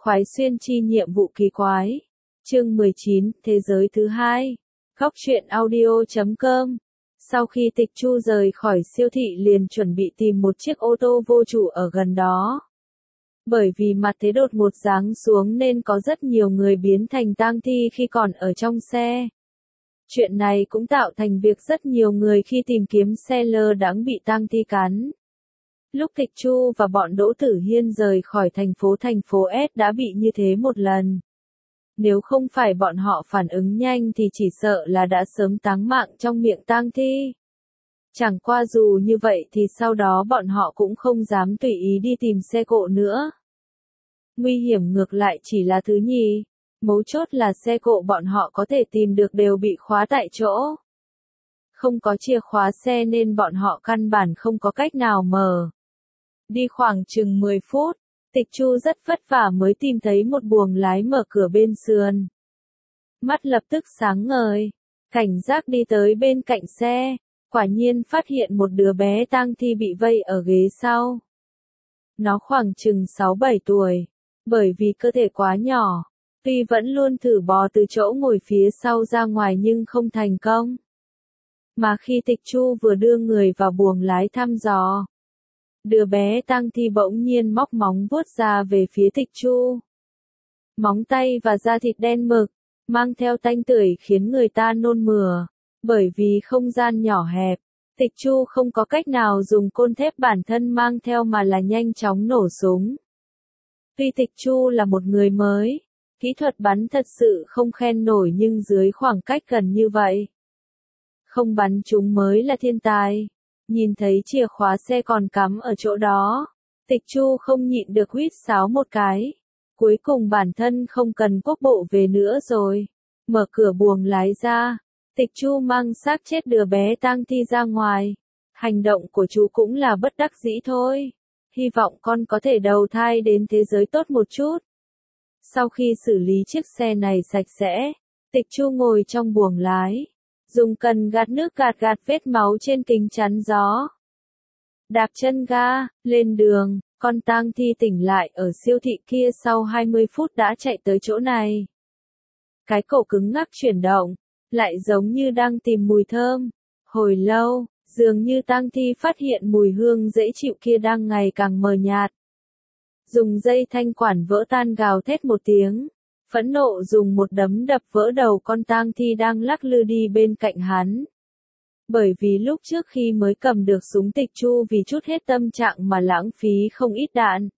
Khoái xuyên chi nhiệm vụ kỳ quái. Chương 19, Thế giới thứ hai. Góc truyện audio.com. Sau khi Tịch Chu rời khỏi siêu thị liền chuẩn bị tìm một chiếc ô tô vô chủ ở gần đó. Bởi vì mặt thế đột ngột giáng xuống nên có rất nhiều người biến thành tang thi khi còn ở trong xe. Chuyện này cũng tạo thành việc rất nhiều người khi tìm kiếm xe lơ đãng bị tang thi cắn. Lúc Tịch Chu và bọn Đỗ Tử Hiên rời khỏi thành phố S đã bị như thế một lần. Nếu không phải bọn họ phản ứng nhanh thì chỉ sợ là đã sớm táng mạng trong miệng tang thi. Chẳng qua dù như vậy thì sau đó bọn họ cũng không dám tùy ý đi tìm xe cộ nữa. Nguy hiểm ngược lại chỉ là thứ nhì, mấu chốt là xe cộ bọn họ có thể tìm được đều bị khóa tại chỗ. Không có chìa khóa xe nên bọn họ căn bản không có cách nào mở. Đi khoảng chừng 10 phút, Tịch Chu rất vất vả mới tìm thấy một buồng lái mở cửa bên sườn. Mắt lập tức sáng ngời, cảnh giác đi tới bên cạnh xe, quả nhiên phát hiện một đứa bé tang thi bị vây ở ghế sau. Nó khoảng chừng 6-7 tuổi, bởi vì cơ thể quá nhỏ, tuy vẫn luôn thử bò từ chỗ ngồi phía sau ra ngoài nhưng không thành công. Mà khi Tịch Chu vừa đưa người vào buồng lái thăm dò, đứa bé tang thi bỗng nhiên móc móng vuốt ra về phía Tịch Chu. Móng tay và da thịt đen mực, mang theo tanh tưởi khiến người ta nôn mửa. Bởi vì không gian nhỏ hẹp, Tịch Chu không có cách nào dùng côn thép bản thân mang theo mà là nhanh chóng nổ súng. Tuy Tịch Chu là một người mới, kỹ thuật bắn thật sự không khen nổi nhưng dưới khoảng cách gần như vậy, không bắn chúng mới là thiên tài. Nhìn thấy chìa khóa xe còn cắm ở chỗ đó, Tịch Chu không nhịn được huýt sáo một cái. Cuối cùng bản thân không cần quốc bộ về nữa rồi. Mở cửa buồng lái ra, Tịch Chu mang xác chết đứa bé tang thi ra ngoài. Hành động của chú cũng là bất đắc dĩ thôi. Hy vọng con có thể đầu thai đến thế giới tốt một chút. Sau khi xử lý chiếc xe này sạch sẽ, Tịch Chu ngồi trong buồng lái, dùng cần gạt nước gạt vết máu trên kính chắn gió. Đạp chân ga, lên đường, con tang thi tỉnh lại ở siêu thị kia sau 20 phút đã chạy tới chỗ này. Cái cổ cứng ngắc chuyển động, lại giống như đang tìm mùi thơm. Hồi lâu, dường như tang thi phát hiện mùi hương dễ chịu kia đang ngày càng mờ nhạt. Dùng dây thanh quản vỡ tan gào thét một tiếng. Phẫn nộ dùng một đấm đập vỡ đầu con tang thi đang lắc lư đi bên cạnh hắn. Bởi vì lúc trước khi mới cầm được súng Tịch Chu vì chút hết tâm trạng mà lãng phí không ít đạn.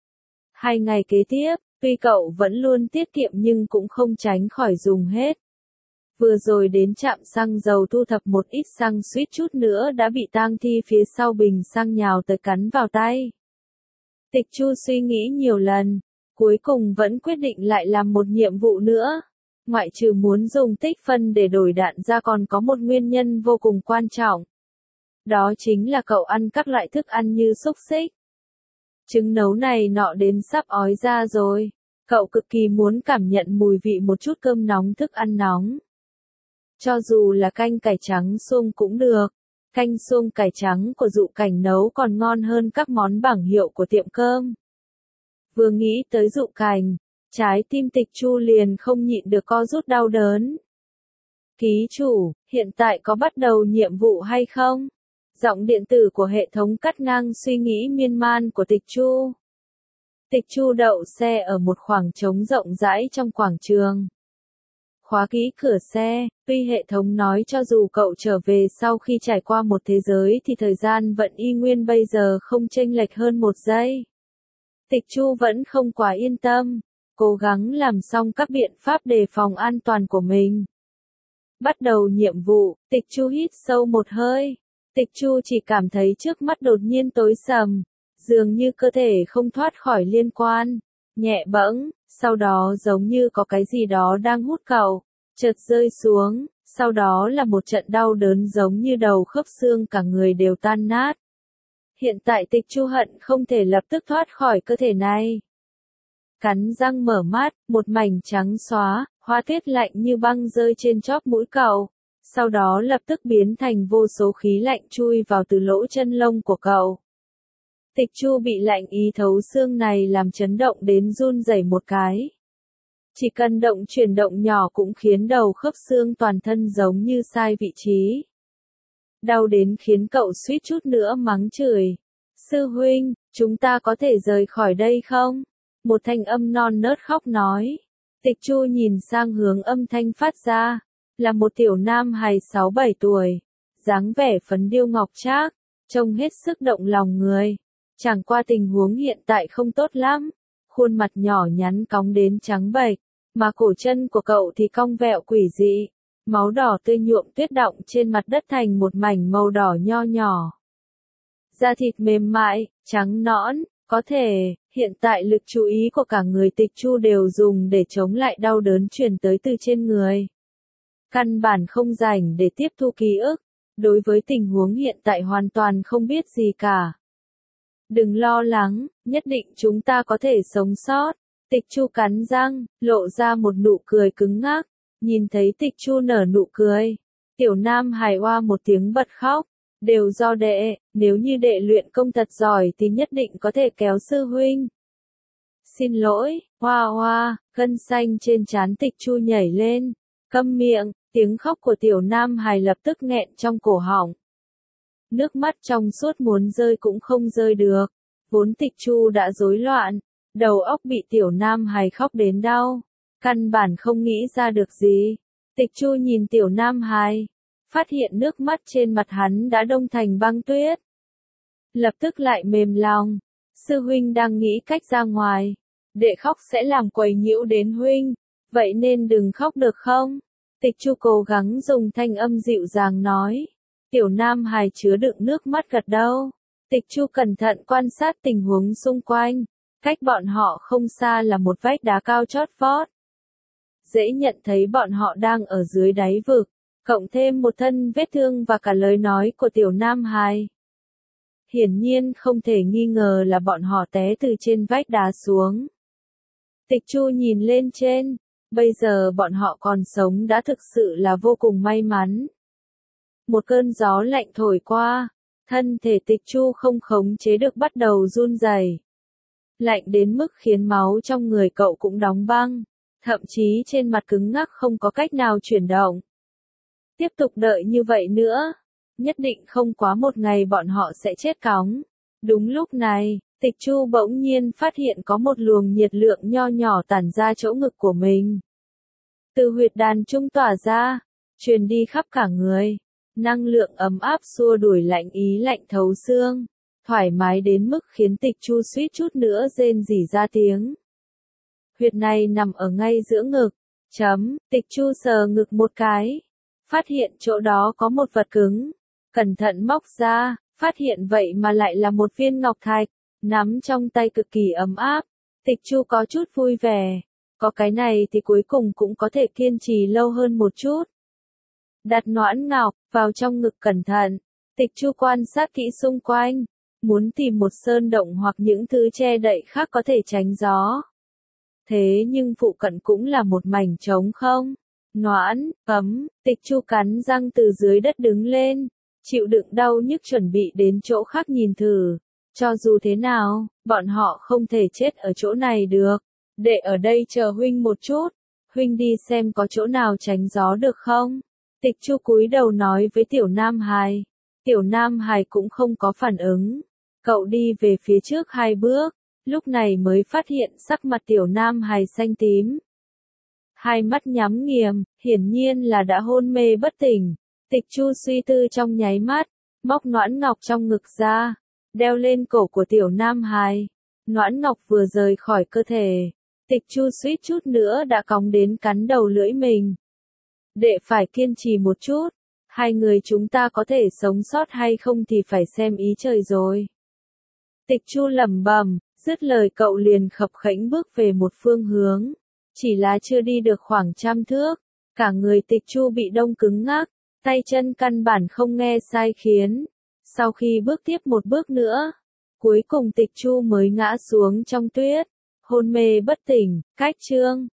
2 ngày kế tiếp, tuy cậu vẫn luôn tiết kiệm nhưng cũng không tránh khỏi dùng hết. Vừa rồi đến trạm xăng dầu thu thập một ít xăng suýt chút nữa đã bị tang thi phía sau bình xăng nhào tới cắn vào tay. Tịch Chu suy nghĩ nhiều lần, cuối cùng vẫn quyết định lại làm một nhiệm vụ nữa. Ngoại trừ muốn dùng tích phân để đổi đạn ra còn có một nguyên nhân vô cùng quan trọng. Đó chính là cậu ăn các loại thức ăn như xúc xích, trứng nấu này nọ đến sắp ói ra rồi. Cậu cực kỳ muốn cảm nhận mùi vị một chút cơm nóng thức ăn nóng. Cho dù là canh cải trắng suông cũng được. Canh suông cải trắng của Dụ Cảnh nấu còn ngon hơn các món bảng hiệu của tiệm cơm. Vừa nghĩ tới Dụ Cảnh, trái tim Tịch Chu liền không nhịn được co rút đau đớn. Ký chủ, hiện tại có bắt đầu nhiệm vụ hay không? Giọng điện tử của hệ thống cắt ngang suy nghĩ miên man của Tịch Chu. Tịch Chu đậu xe ở một khoảng trống rộng rãi trong quảng trường. Khóa kỹ cửa xe, tuy hệ thống nói cho dù cậu trở về sau khi trải qua một thế giới thì thời gian vẫn y nguyên bây giờ không chênh lệch hơn 1 giây. Tịch Chu vẫn không quá yên tâm, cố gắng làm xong các biện pháp đề phòng an toàn của mình. Bắt đầu nhiệm vụ, Tịch Chu hít sâu một hơi. Tịch Chu chỉ cảm thấy trước mắt đột nhiên tối sầm, dường như cơ thể không thoát khỏi liên quan, nhẹ bẫng, sau đó giống như có cái gì đó đang hút cậu, chợt rơi xuống, sau đó là một trận đau đớn giống như đầu khớp xương cả người đều tan nát. Hiện tại Tịch Chu hận không thể lập tức thoát khỏi cơ thể này. Cắn răng mở mắt, một mảnh trắng xóa, hoa tuyết lạnh như băng rơi trên chóp mũi cậu, sau đó lập tức biến thành vô số khí lạnh chui vào từ lỗ chân lông của cậu. Tịch Chu bị lạnh ý thấu xương này làm chấn động đến run rẩy một cái. Chỉ cần chuyển động nhỏ cũng khiến đầu khớp xương toàn thân giống như sai vị trí. Đau đến khiến cậu suýt chút nữa mắng chửi. Sư huynh, chúng ta có thể rời khỏi đây không? Một thanh âm non nớt khóc nói. Tịch Chu nhìn sang hướng âm thanh phát ra. Là một tiểu nam hài 6-7 tuổi. Dáng vẻ phấn điêu ngọc trác, trông hết sức động lòng người. Chẳng qua tình huống hiện tại không tốt lắm. Khuôn mặt nhỏ nhắn cong đến trắng bệch, mà cổ chân của cậu thì cong vẹo quỷ dị. Máu đỏ tươi nhuộm tuyết đọng trên mặt đất thành một mảnh màu đỏ nho nhỏ. Da thịt mềm mại, trắng nõn, có thể, hiện tại lực chú ý của cả người Tịch Chu đều dùng để chống lại đau đớn truyền tới từ trên người. Căn bản không rảnh để tiếp thu ký ức, đối với tình huống hiện tại hoàn toàn không biết gì cả. Đừng lo lắng, nhất định chúng ta có thể sống sót. Tịch Chu cắn răng, lộ ra một nụ cười cứng ngắc. Nhìn thấy Tịch Chu nở nụ cười, tiểu nam hài oa một tiếng bật khóc. Đều do đệ, nếu như đệ luyện công thật giỏi thì nhất định có thể kéo sư huynh. Xin lỗi, hoa hoa, gân xanh trên trán Tịch Chu nhảy lên. Câm miệng, tiếng khóc của tiểu nam hài lập tức nghẹn trong cổ họng. Nước mắt trong suốt muốn rơi cũng không rơi được. Vốn Tịch Chu đã rối loạn, đầu óc bị tiểu nam hài khóc đến đau. Căn bản không nghĩ ra được gì. Tịch Chu nhìn tiểu nam hài, phát hiện nước mắt trên mặt hắn đã đông thành băng tuyết. Lập tức lại mềm lòng. Sư huynh đang nghĩ cách ra ngoài. Đệ khóc sẽ làm quấy nhiễu đến huynh. Vậy nên đừng khóc được không? Tịch Chu cố gắng dùng thanh âm dịu dàng nói. Tiểu nam hài chứa đựng nước mắt gật đầu. Tịch Chu cẩn thận quan sát tình huống xung quanh. Cách bọn họ không xa là một vách đá cao chót vót. Dễ nhận thấy bọn họ đang ở dưới đáy vực, cộng thêm một thân vết thương và cả lời nói của tiểu nam hài. Hiển nhiên không thể nghi ngờ là bọn họ té từ trên vách đá xuống. Tịch Chu nhìn lên trên, bây giờ bọn họ còn sống đã thực sự là vô cùng may mắn. Một cơn gió lạnh thổi qua, thân thể Tịch Chu không khống chế được bắt đầu run rẩy. Lạnh đến mức khiến máu trong người cậu cũng đóng băng, thậm chí trên mặt cứng ngắc không có cách nào chuyển động. Tiếp tục đợi như vậy nữa, nhất định không quá một ngày bọn họ sẽ chết cóng. Đúng lúc này, Tịch Chu bỗng nhiên phát hiện có một luồng nhiệt lượng nho nhỏ tản ra chỗ ngực của mình. Từ huyệt đàn trung tỏa ra, truyền đi khắp cả người. Năng lượng ấm áp xua đuổi lạnh ý lạnh thấu xương, thoải mái đến mức khiến Tịch Chu suýt chút nữa rên rỉ ra tiếng. Huyệt này nằm ở ngay giữa ngực. Tịch Chu sờ ngực một cái, phát hiện chỗ đó có một vật cứng. Cẩn thận móc ra, phát hiện vậy mà lại là một viên ngọc thạch, nắm trong tay cực kỳ ấm áp. Tịch Chu có chút vui vẻ. Có cái này thì cuối cùng cũng có thể kiên trì lâu hơn một chút. Đặt noãn ngọc vào trong ngực cẩn thận. Tịch Chu quan sát kỹ xung quanh, muốn tìm một sơn động hoặc những thứ che đậy khác có thể tránh gió. Thế nhưng phụ cận cũng là một mảnh trống không. Noãn, Tịch Chu cắn răng từ dưới đất đứng lên, chịu đựng đau nhức chuẩn bị đến chỗ khác nhìn thử. Cho dù thế nào, bọn họ không thể chết ở chỗ này được. Để ở đây chờ huynh một chút, huynh đi xem có chỗ nào tránh gió được không? Tịch Chu cúi đầu nói với tiểu nam hài. Tiểu nam hài cũng không có phản ứng. Cậu đi về phía trước 2 bước, lúc này mới phát hiện sắc mặt tiểu nam hài xanh tím. Hai mắt nhắm nghiền, hiển nhiên là đã hôn mê bất tỉnh. Tịch Chu suy tư trong nháy mắt, móc noãn ngọc trong ngực ra, đeo lên cổ của tiểu nam hài. Noãn ngọc vừa rời khỏi cơ thể, Tịch Chu suýt chút nữa đã cóng đến cắn đầu lưỡi mình. Đệ phải kiên trì một chút, hai người chúng ta có thể sống sót hay không thì phải xem ý trời rồi. Tịch Chu lẩm bẩm, dứt lời cậu liền khập khẽnh bước về một phương hướng. Chỉ là chưa đi được khoảng 100 thước, cả người Tịch Chu bị đông cứng ngắc, tay chân căn bản không nghe sai khiến. Sau khi bước tiếp một bước nữa, cuối cùng Tịch Chu mới ngã xuống trong tuyết, hôn mê bất tỉnh. Cách chương